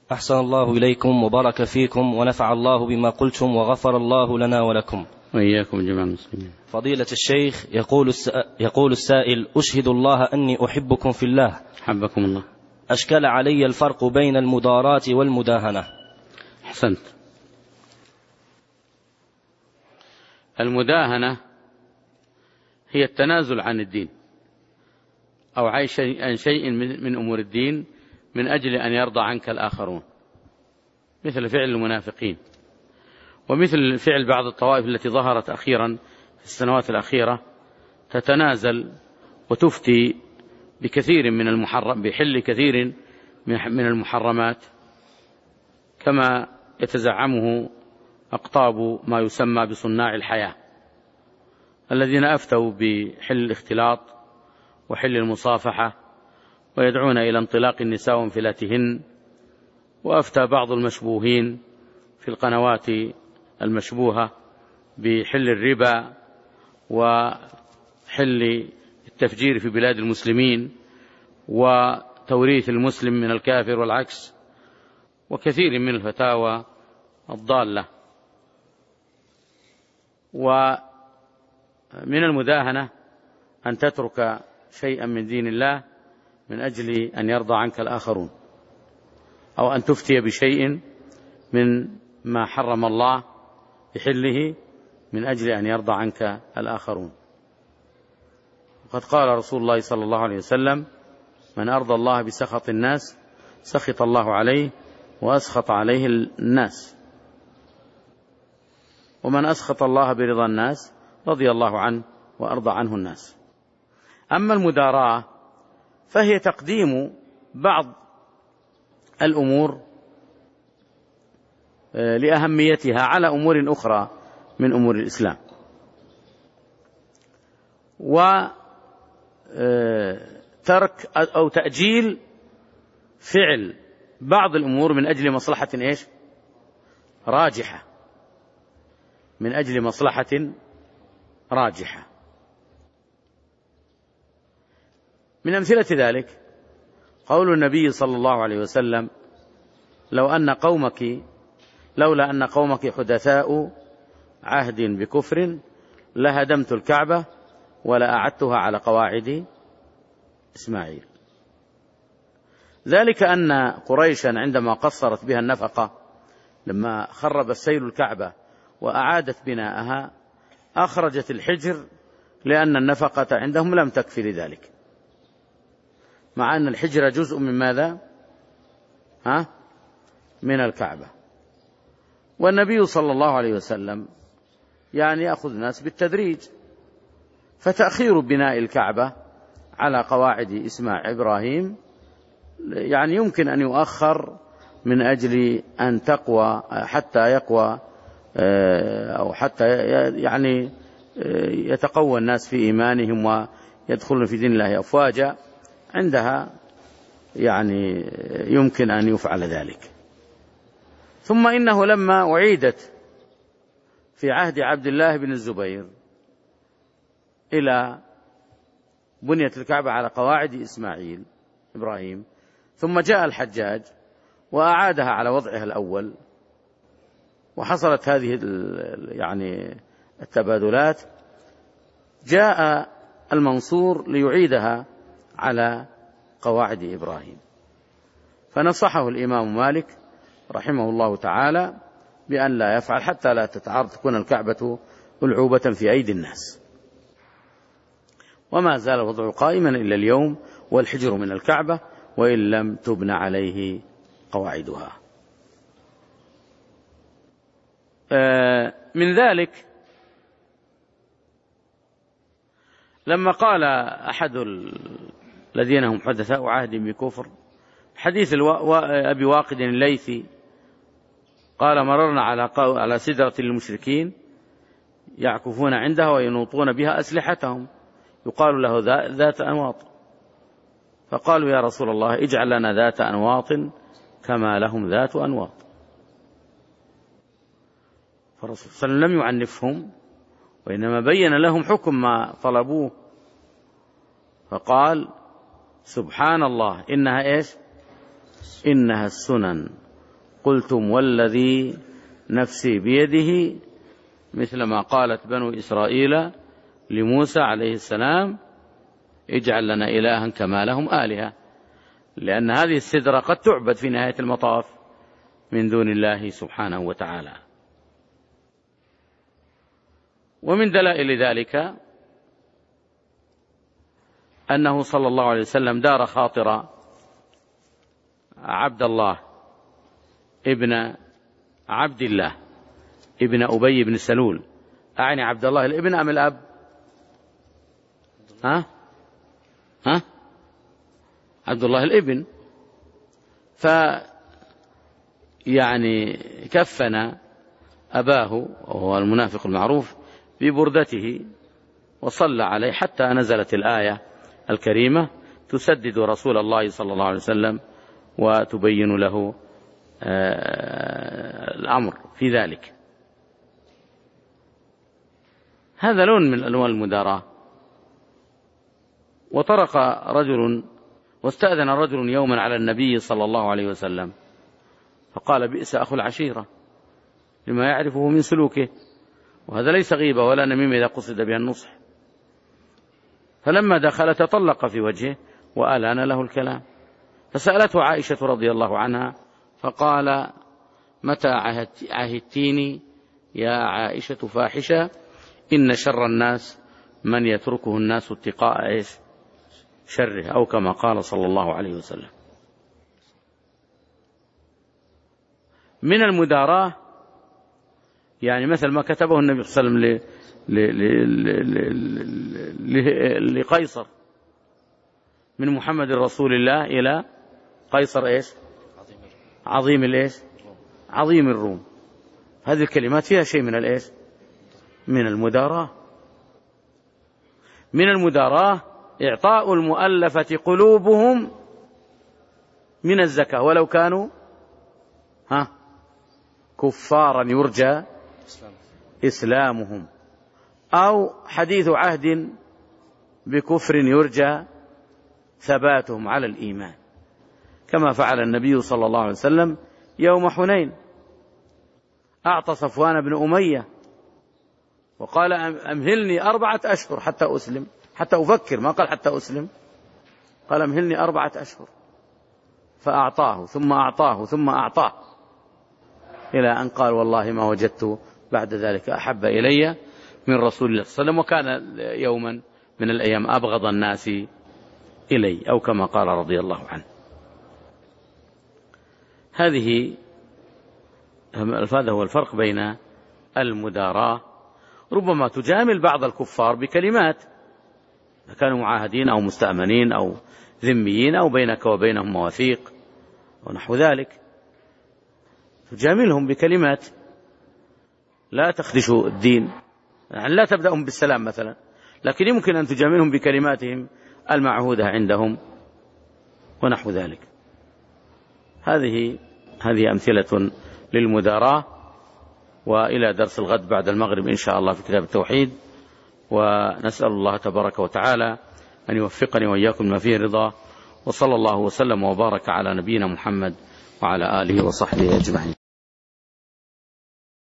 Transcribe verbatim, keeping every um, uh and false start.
أحسن الله إليكم وبارك فيكم ونفع الله بما قلتم وغفر الله لنا ولكم. وإياكم جميع المسلمين. فضيلة الشيخ، يقول يقول السائل: أشهد الله أني أحبكم في الله. حبكم الله. أشكل علي الفرق بين المداراة والمداهنة. أحسنت. المداهنة هي التنازل عن الدين أو عن شيء من أمور الدين من أجل أن يرضى عنك الآخرون، مثل فعل المنافقين، ومثل فعل بعض الطوائف التي ظهرت أخيرا في السنوات الأخيرة، تتنازل وتفتي بكثير من المحرم بحل كثير من المحرمات، كما يتزعمه أقطاب ما يسمى بصناع الحياة الذين أفتوا بحل الاختلاط وحل المصافحة ويدعون إلى انطلاق النساء وانفلاتهن، وأفتى بعض المشبوهين في القنوات المشبوهة بحل الربا وحل التفجير في بلاد المسلمين وتوريث المسلم من الكافر والعكس، وكثير من الفتاوى الضالة. ومن المداهنة أن تترك شيئا من دين الله من أجل أن يرضى عنك الآخرون، أو أن تفتي بشيء من ما حرم الله بحله من أجل أن يرضى عنك الآخرون. وقد قال رسول الله صلى الله عليه وسلم: من أرضى الله بسخط الناس سخط الله عليه وأسخط عليه الناس، ومن أسخط الله برضا الناس رضي الله عنه وأرضى عنه الناس. أما المداراة فهي تقديم بعض الأمور لأهميتها على أمور أخرى من أمور الإسلام، وترك أو تأجيل فعل بعض الأمور من أجل مصلحة إيش؟ راجحة، من أجل مصلحة راجحة. من أمثلة ذلك قول النبي صلى الله عليه وسلم: لو أن قومك لولا أن قومك حدثاء عهد بكفر لهدمت الكعبة ولا أعدتها على قواعد إسماعيل. ذلك أن قريشا عندما قصرت بها النفقة لما خرب السيل الكعبة وأعادت بناءها أخرجت الحجر لأن النفقة عندهم لم تكفي لذلك، مع أن الحجر جزء من ماذا؟ ها؟ من الكعبة. والنبي صلى الله عليه وسلم يعني يأخذ الناس بالتدريج، فتأخير بناء الكعبة على قواعد إسماعيل إبراهيم يعني يمكن أن يؤخر من أجل أن تقوى حتى يقوى أو حتى يعني يتقوى الناس في إيمانهم ويدخلون في دين الله أفواجا، عندها يعني يمكن أن يفعل ذلك. ثم إنه لما أعيدت في عهد عبد الله بن الزبير إلى بنية الكعبة على قواعد إسماعيل إبراهيم، ثم جاء الحجاج وأعادها على وضعها الأول، وحصلت هذه يعني التبادلات، جاء المنصور ليعيدها على قواعد إبراهيم، فنصحه الإمام مالك رحمه الله تعالى بأن لا يفعل حتى لا تتعارض تكون الكعبة ألعوبة في أيدي الناس. وما زال الوضع قائما إلا اليوم، والحجر من الكعبة وإن لم تبن عليه قواعدها. من ذلك لما قال أحد الذين هم حدثاء عهد بكفر، حديث أبي واقد الليثي قال: مررنا على على سدرة للمشركين يعكفون عندها وينوطون بها أسلحتهم يقال له ذات أنواط، فقالوا: يا رسول الله اجعل لنا ذات أنواط كما لهم ذات أنواط. فالرسول صلى الله عليه وسلم لم يعنفهم، وإنما بين لهم حكم ما طلبوه، فقال: سبحان الله، إنها إيش؟ إنها السنن قلتم والذي نفسي بيده، مثل ما قالت بنو إسرائيل لموسى عليه السلام اجعل لنا إلها كما لهم آلهة، لأن هذه السدرة قد تعبد في نهاية المطاف من دون الله سبحانه وتعالى. ومن دلائل ذلك أنه صلى الله عليه وسلم دار خاطر عبد الله ابن عبد الله ابن أبي بن سلول، أعني عبد الله الابن أم الأب؟ ها؟ ها؟ عبد الله الابن. ف يعني كفن أباه وهو المنافق المعروف ببردته وصلى عليه حتى نزلت الآية الكريمة تسدد رسول الله صلى الله عليه وسلم وتبين له الأمر في ذلك. هذا لون من ألوان المداراة. وطرق رجل واستأذن رجل يوما على النبي صلى الله عليه وسلم فقال بئس أخو العشيرة لما يعرفه من سلوكه، وهذا ليس غيبة ولا نميمة إذا قصد بها النصح. فلما دخل تطلق في وجهه وآلان له الكلام، فسألته عائشة رضي الله عنها فقال متى عهدتيني يا عائشة فاحشة إن شر الناس من يتركه الناس اتقاء إيش شره، أو كما قال صلى الله عليه وسلم. من المداراة يعني مثل ما كتبه النبي صلى الله عليه وسلم لقيصر من محمد رسول الله إلى قيصر إيش عظيم الإيش عظيم الروم. هذه الكلمات فيها شيء من الإيش من المداراة. من المداراة إعطاء المؤلفة قلوبهم من الزكاة ولو كانوا ها كفارا يرجى إسلامهم، أو حديث عهد بكفر يرجى ثباتهم على الإيمان، كما فعل النبي صلى الله عليه وسلم يوم حنين. أعطى صفوان بن أمية وقال أمهلني أربعة أشهر حتى أسلم، حتى أفكر، ما قال حتى أسلم، قال أمهلني أربعة أشهر، فأعطاه ثم أعطاه ثم أعطاه إلى أن قال والله ما وجدت بعد ذلك أحب إلي من رسول الله صلى الله عليه وسلم، وكان يوما من الأيام أبغض الناس إلي، أو كما قال رضي الله عنه. هذه هذا هو الفرق بين المداراة. ربما تجامل بعض الكفار بكلمات كانوا معاهدين أو مستأمنين أو ذميين أو بينك وبينهم مواثيق ونحو ذلك، تجاملهم بكلمات لا تخدش الدين، يعني لا تبدأهم بالسلام مثلا، لكن يمكن أن تجاملهم بكلماتهم المعهودة عندهم ونحو ذلك. هذه هذه أمثلة للمداراة. وإلى درس الغد بعد المغرب إن شاء الله في كتاب التوحيد، ونسأل الله تبارك وتعالى أن يوفقني وإياكم ما فيه رضا، وصلى الله وسلم وبارك على نبينا محمد وعلى آله وصحبه أجمعين.